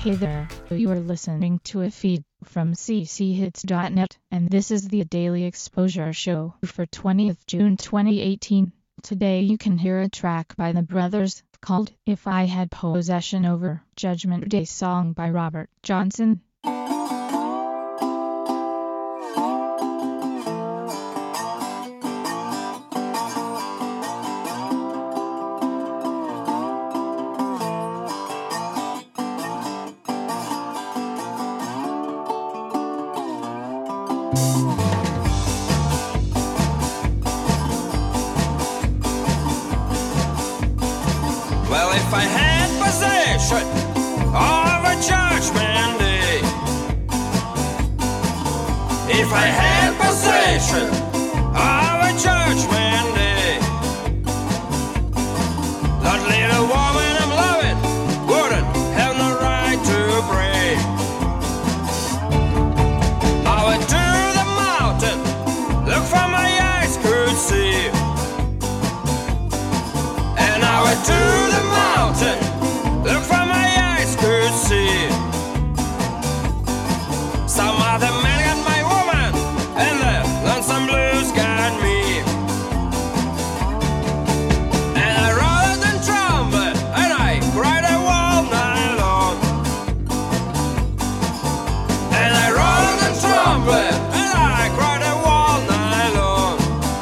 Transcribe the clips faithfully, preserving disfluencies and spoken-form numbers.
Hey there, you are listening to a feed from c c hits dot net, and this is the Daily Exposure Show for twentieth of June twenty eighteen. Today you can hear a track by the Brothers called If I Had Possession Over Judgment Day, song by Robert Johnson. Well, if I had possession of a judgment day, if I had possession of a judgment day, that little woman I'm loving wouldn't have no right to pray. I went to the mountain, look for my eyes could see, and I went to the mountain, look for my eyes could see. Some other man got my woman, and the lonesome blues got me. And I rolled and trumbled, and I cried all night long. And I rolled and trumbled, and I cried all night long.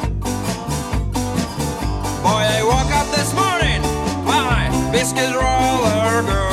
Boy, I woke up this morning, my biscuit roller gone.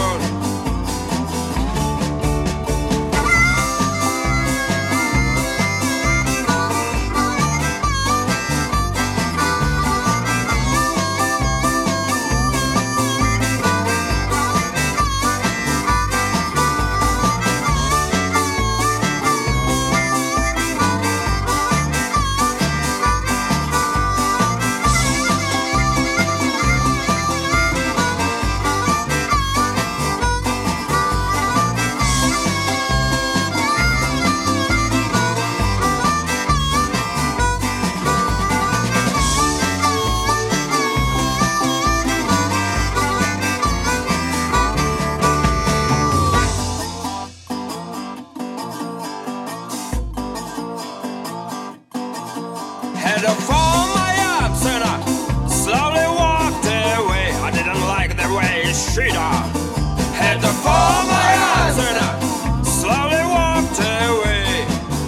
Had to fold my arms and I slowly walked away. I didn't like the way she done. Had to fold my arms and I slowly walked away.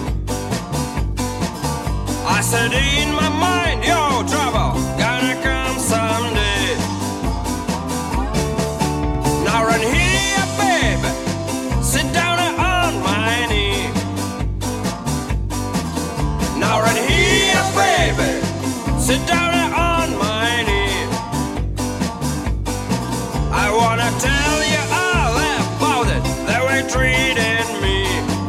I said in my mind, yo, trouble gonna come someday. Now run here, baby, sit down on my knee. Now run here, baby, sit down on my knee. I wanna tell you all about it, the way you treated me.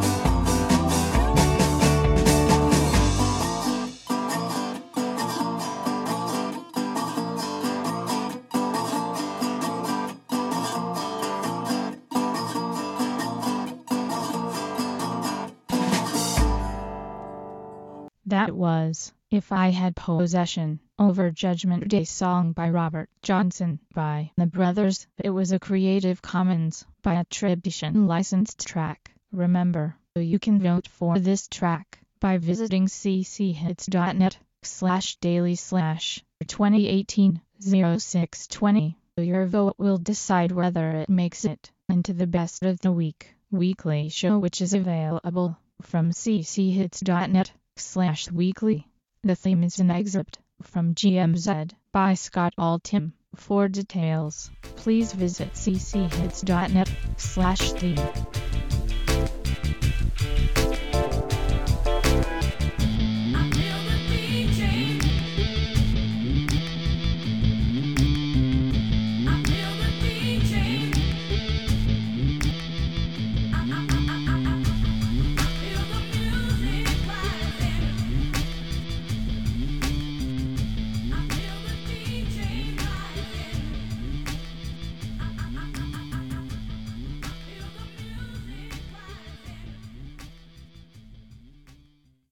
That was If I Had Possession Over Judgment Day, song by Robert Johnson by the Brothers. It was a Creative Commons by attribution licensed track. Remember, you can vote for this track by visiting c c hits dot net slash daily slash twenty eighteen oh six twenty. Your vote will decide whether it makes it into the Best of the Week weekly show, which is available from c c hits dot net slash weekly. The theme is an excerpt from G M Z by Scott Altham. For details, please visit c c hits dot net slash theme.